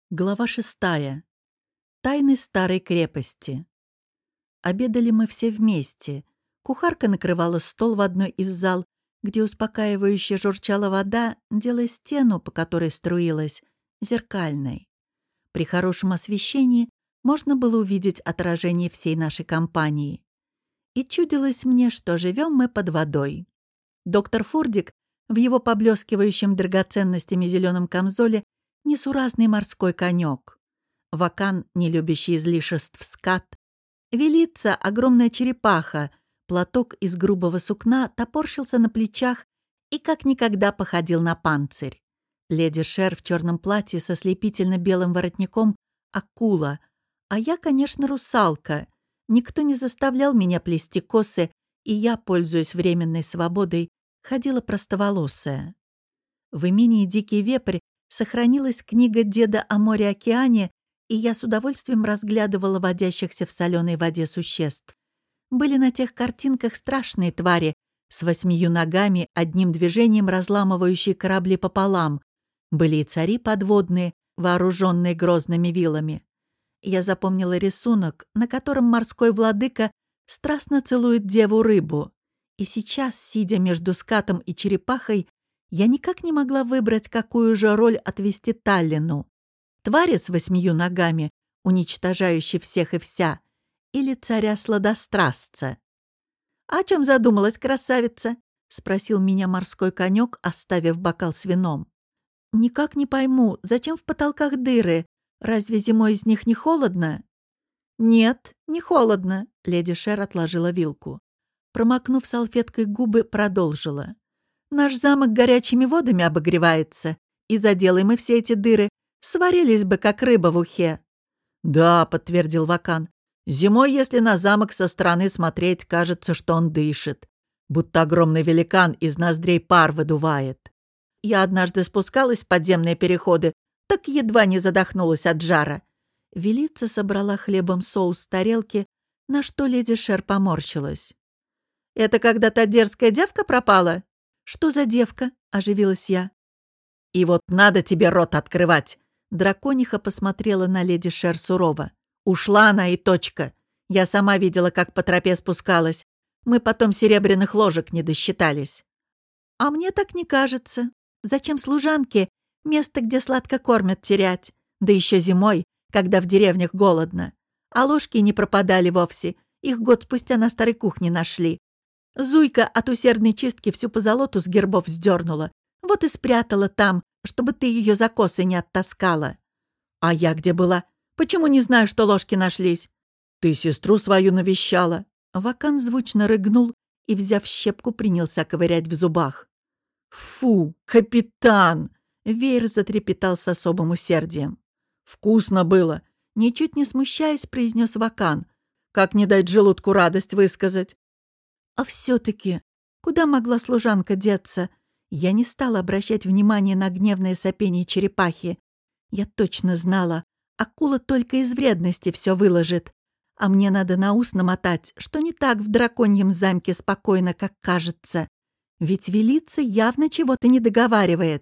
Глава 6. Тайны старой крепости. Обедали мы все вместе. Кухарка накрывала стол в одной из зал, где успокаивающе журчала вода, делая стену, по которой струилась, зеркальной. При хорошем освещении можно было увидеть отражение всей нашей компании. И чудилось мне, что живем мы под водой. Доктор Фурдик в его поблескивающем драгоценностями зеленом камзоле несуразный морской конек. Вакан, не любящий излишеств скат. Велица, огромная черепаха, платок из грубого сукна топорщился на плечах и как никогда походил на панцирь. Леди Шер в черном платье со слепительно-белым воротником — акула, а я, конечно, русалка. Никто не заставлял меня плести косы, и я, пользуясь временной свободой, ходила простоволосая. В имении «Дикий вепрь» сохранилась книга деда о море-океане, и я с удовольствием разглядывала водящихся в соленой воде существ. Были на тех картинках страшные твари с 8 ногами, одним движением разламывающие корабли пополам. Были и цари подводные, вооруженные грозными вилами. Я запомнила рисунок, на котором морской владыка страстно целует деву-рыбу. И сейчас, сидя между скатом и черепахой, я никак не могла выбрать, какую же роль отвести Таллину. Твари с 8 ногами, уничтожающей всех и вся, или царя-сладострастца. «О чем задумалась красавица?» — спросил меня морской конек, оставив бокал с вином. «Никак не пойму, зачем в потолках дыры? Разве зимой из них не холодно?» «Нет, не холодно», — леди Шер отложила вилку. Промокнув салфеткой губы, продолжила. «Наш замок горячими водами обогревается, и заделай мы все эти дыры, сварились бы, как рыба в ухе». «Да», — подтвердил Вакан, — «зимой, если на замок со стороны смотреть, кажется, что он дышит, будто огромный великан из ноздрей пар выдувает. Я однажды спускалась в подземные переходы, так едва не задохнулась от жара». Велица собрала хлебом соус с тарелки, на что леди Шер поморщилась. «Это когда та дерзкая девка пропала?» «Что за девка?» — оживилась я. «И вот надо тебе рот открывать!» Дракониха посмотрела на леди Шер сурово. «Ушла она и точка. Я сама видела, как по тропе спускалась. Мы потом серебряных ложек не досчитались». «А мне так не кажется. Зачем служанке место, где сладко кормят, терять? Да еще зимой, когда в деревнях голодно. А ложки не пропадали вовсе. Их год спустя на старой кухне нашли. Зуйка от усердной чистки всю позолоту с гербов сдернула. Вот и спрятала там, чтобы ты ее за косы не оттаскала». «А я где была? Почему не знаю, что ложки нашлись?» «Ты сестру свою навещала». Вакан звучно рыгнул и, взяв щепку, принялся ковырять в зубах. «Фу, капитан!» Веер затрепетал с особым усердием. «Вкусно было!» Ничуть не смущаясь, произнес Вакан. «Как не дать желудку радость высказать?» А все-таки, куда могла служанка деться? Я не стала обращать внимания на гневное сопение черепахи. Я точно знала, акула только из вредности все выложит. А мне надо на ус намотать, что не так в драконьем замке спокойно, как кажется. Ведь велица явно чего-то не договаривает.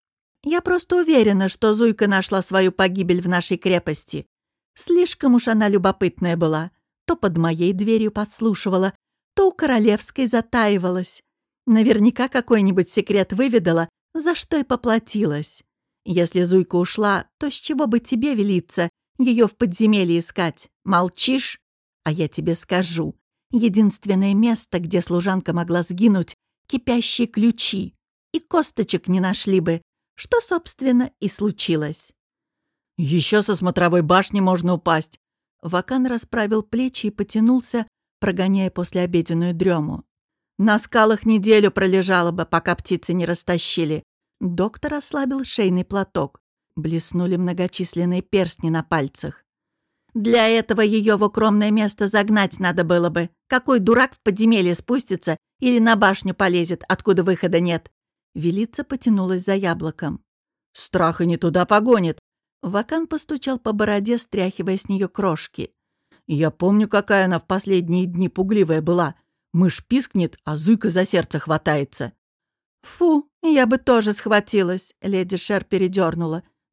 Я просто уверена, что Зуйка нашла свою погибель в нашей крепости. Слишком уж она любопытная была. То под моей дверью подслушивала, то у королевской затаивалась. Наверняка какой-нибудь секрет выведала, за что и поплатилась. Если Зуйка ушла, то с чего бы тебе, велица, ее в подземелье искать? Молчишь? А я тебе скажу. Единственное место, где служанка могла сгинуть — кипящие ключи. И косточек не нашли бы, что, собственно, и случилось. «Еще со смотровой башни можно упасть». Вакан расправил плечи и потянулся, прогоняя послеобеденную дрему. «На скалах неделю пролежала бы, пока птицы не растащили». Доктор ослабил шейный платок. Блеснули многочисленные перстни на пальцах. «Для этого ее в укромное место загнать надо было бы. Какой дурак в подземелье спустится или на башню полезет, откуда выхода нет?» Велица потянулась за яблоком. «Страх и не туда погонит». Вакан постучал по бороде, стряхивая с нее крошки. «Я помню, какая она в последние дни пугливая была. Мышь пискнет, а Зуйка за сердце хватается». «Фу, я бы тоже схватилась», — леди Шер передернула.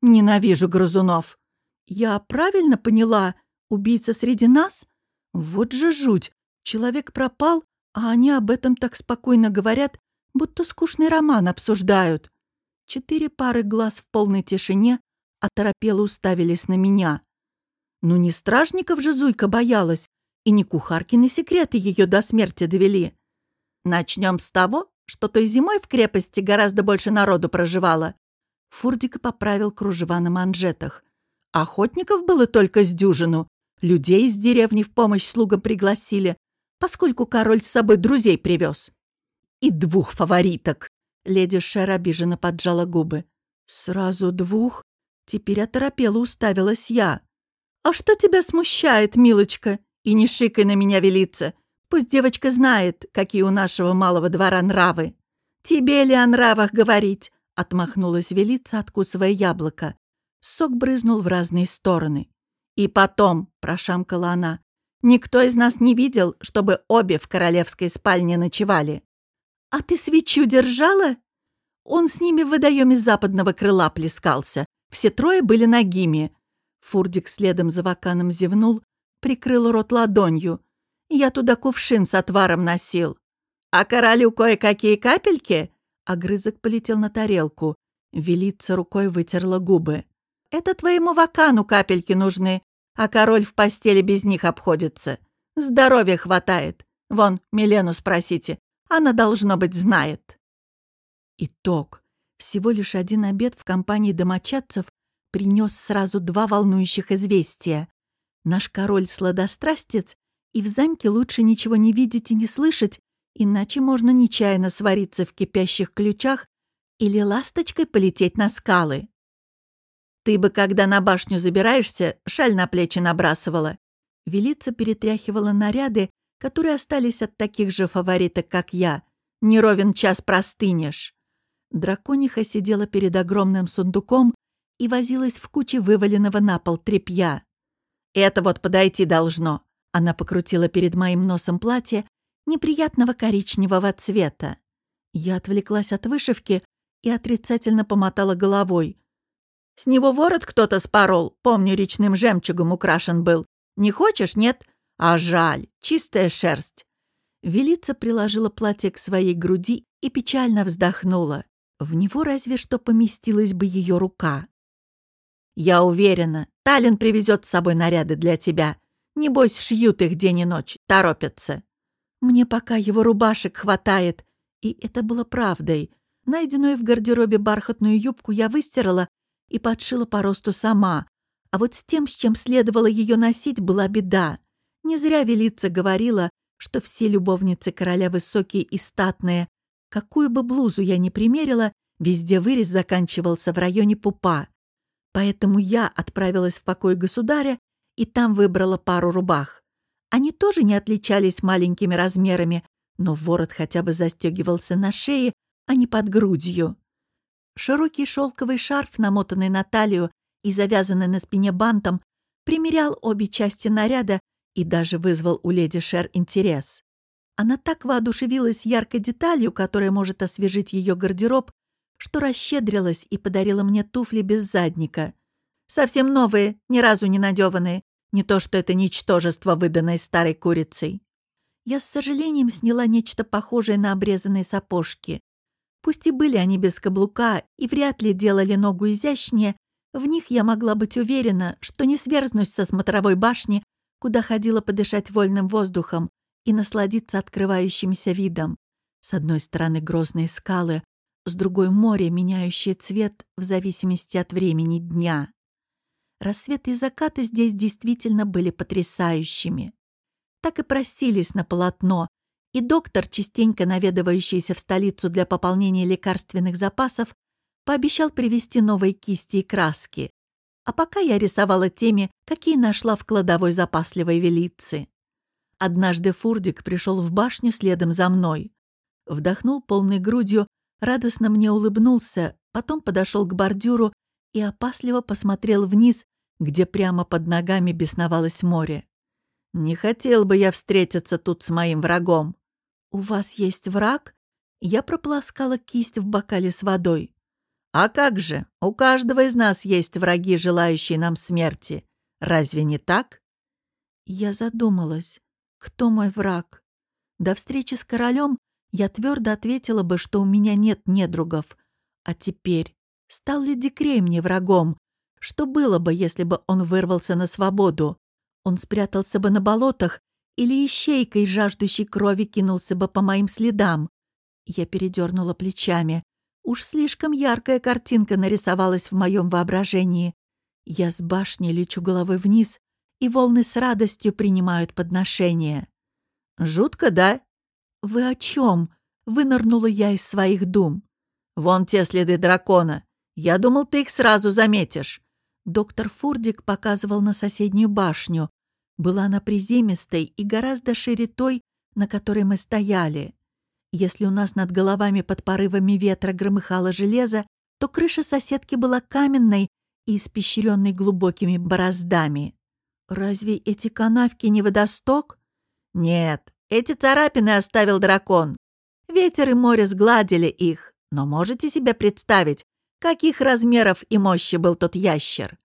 Ненавижу грызунов. Я правильно поняла? Убийца среди нас? Вот же жуть. Человек пропал, а они об этом так спокойно говорят, будто скучный роман обсуждают. 4 пары глаз в полной тишине оторопело уставились на меня. Ну не стражников же Зуйка боялась, и не кухаркины секреты ее до смерти довели. Начнем с того, что той зимой в крепости гораздо больше народу проживало. Фурдик поправил кружева на манжетах. Охотников было только с дюжину. Людей из деревни в помощь слугам пригласили, поскольку король с собой друзей привез. И 2 фавориток. Леди Шер обиженно поджала губы. Сразу 2? Теперь оторопела уставилась я. А что тебя смущает, милочка? И не шикай на меня, велица. Пусть девочка знает, какие у нашего малого двора нравы. Тебе ли о нравах говорить? Отмахнулась велица, откусывая яблоко. Сок брызнул в разные стороны. «И потом», — прошамкала она, — «никто из нас не видел, чтобы обе в королевской спальне ночевали». «А ты свечу держала?» Он с ними в водоеме западного крыла плескался. Все 3 были нагими. Фурдик следом за Ваканом зевнул, прикрыл рот ладонью. «Я туда кувшин с отваром носил». «А королю кое-какие капельки?» Огрызок полетел на тарелку. Велица рукой вытерла губы. «Это твоему Вакану капельки нужны, а король в постели без них обходится. Здоровья хватает. Вон, Милену спросите, она, должно быть, знает». Итог. Всего лишь 1 обед в компании домочадцев принес сразу 2 волнующих известия. Наш король-сладострастец, и в замке лучше ничего не видеть и не слышать, иначе можно нечаянно свариться в кипящих ключах или ласточкой полететь на скалы. «Ты бы, когда на башню забираешься, шаль на плечи набрасывала». Велица перетряхивала наряды, которые остались от таких же фавориток, как я. «Не ровен час простынешь». Дракониха сидела перед огромным сундуком и возилась в куче вываленного на пол тряпья. «Это вот подойти должно». Она покрутила перед моим носом платье неприятного коричневого цвета. Я отвлеклась от вышивки и отрицательно помотала головой. «С него ворот кто-то спорол, помню, речным жемчугом украшен был. Не хочешь, нет? А жаль, чистая шерсть». Велица приложила платье к своей груди и печально вздохнула. В него разве что поместилась бы ее рука. «Я уверена, Таллин привезет с собой наряды для тебя. Небось, шьют их день и ночь, торопятся». Мне пока его рубашек хватает. И это было правдой. Найденную в гардеробе бархатную юбку я выстирала и подшила по росту сама. А вот с тем, с чем следовало ее носить, была беда. Не зря Велица говорила, что все любовницы короля высокие и статные. Какую бы блузу я ни примерила, везде вырез заканчивался в районе пупа. Поэтому я отправилась в покой государя и там выбрала пару рубах. Они тоже не отличались маленькими размерами, но ворот хотя бы застегивался на шее, а не под грудью. Широкий шелковый шарф, намотанный на талию и завязанный на спине бантом, примерял обе части наряда и даже вызвал у леди Шер интерес. Она так воодушевилась яркой деталью, которая может освежить ее гардероб, что расщедрилась и подарила мне туфли без задника. Совсем новые, ни разу не надеванные. Не то что это ничтожество, выданное старой курицей. Я с сожалением сняла нечто похожее на обрезанные сапожки. Пусть и были они без каблука и вряд ли делали ногу изящнее, в них я могла быть уверена, что не сверзнусь со смотровой башни, куда ходила подышать вольным воздухом и насладиться открывающимся видом. С одной стороны грозные скалы, с другой море, меняющее цвет в зависимости от времени дня. Рассветы и закаты здесь действительно были потрясающими. Так и просились на полотно, и доктор, частенько наведывающийся в столицу для пополнения лекарственных запасов, пообещал привезти новые кисти и краски. А пока я рисовала теми, какие нашла в кладовой запасливой Велицы. Однажды Фурдик пришел в башню следом за мной. Вдохнул полной грудью, радостно мне улыбнулся, потом подошел к бордюру и опасливо посмотрел вниз, где прямо под ногами бесновалось море. «Не хотел бы я встретиться тут с моим врагом». «У вас есть враг?» Я прополоскала кисть в бокале с водой. А как же, у каждого из нас есть враги, желающие нам смерти. Разве не так? Я задумалась, кто мой враг? До встречи с королем я твердо ответила бы, что у меня нет недругов. А теперь стал ли Дикрей мне врагом? Что было бы, если бы он вырвался на свободу? Он спрятался бы на болотах или ищейкой, жаждущей крови, кинулся бы по моим следам? Я передернула плечами. Уж слишком яркая картинка нарисовалась в моем воображении. Я с башни лечу головой вниз, и волны с радостью принимают подношение. «Жутко, да?» «Вы о чем?» — вынырнула я из своих дум. «Вон те следы дракона. Я думал, ты их сразу заметишь». Доктор Фурдик показывал на соседнюю башню. Была она приземистой и гораздо шире той, на которой мы стояли. Если у нас над головами под порывами ветра громыхало железо, то крыша соседки была каменной и испещренной глубокими бороздами. Разве эти канавки не водосток? Нет, эти царапины оставил дракон. Ветер и море сгладили их, но можете себе представить, каких размеров и мощи был тот ящер?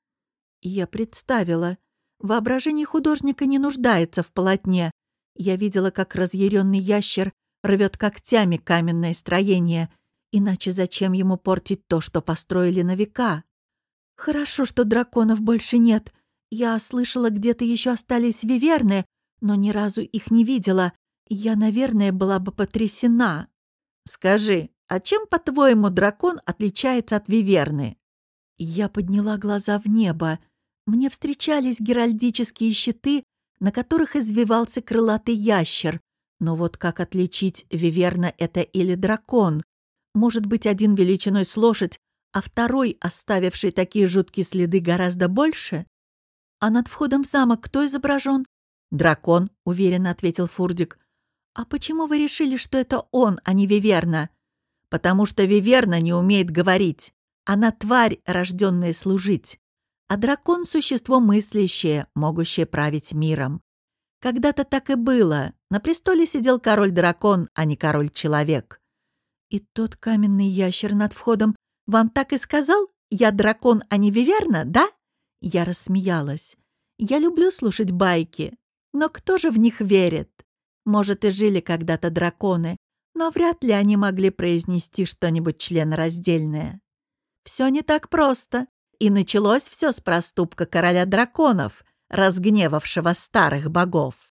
Я представила. Воображение художника не нуждается в полотне. Я видела, как разъяренный ящер рвет когтями каменное строение. Иначе зачем ему портить то, что построили на века? Хорошо, что драконов больше нет. Я слышала, где-то еще остались виверны, но ни разу их не видела. Я, наверное, была бы потрясена. Скажи, а чем, по-твоему, дракон отличается от виверны? Я подняла глаза в небо. Мне встречались геральдические щиты, на которых извивался крылатый ящер. Но вот как отличить, виверна это или дракон? Может быть, один величиной с лошадь, а второй, оставивший такие жуткие следы, гораздо больше? А над входом в замок кто изображен? «Дракон», — уверенно ответил Фурдик. «А почему вы решили, что это он, а не виверна?» «Потому что виверна не умеет говорить. Она тварь, рожденная служить. А дракон — существо мыслящее, могущее править миром. Когда-то так и было. На престоле сидел король-дракон, а не король-человек». «И тот каменный ящер над входом вам так и сказал? Я дракон, а не виверна, да?» Я рассмеялась. «Я люблю слушать байки, но кто же в них верит? Может, и жили когда-то драконы, но вряд ли они могли произнести что-нибудь членораздельное. Все не так просто, и началось все с проступка короля драконов, разгневавшего старых богов».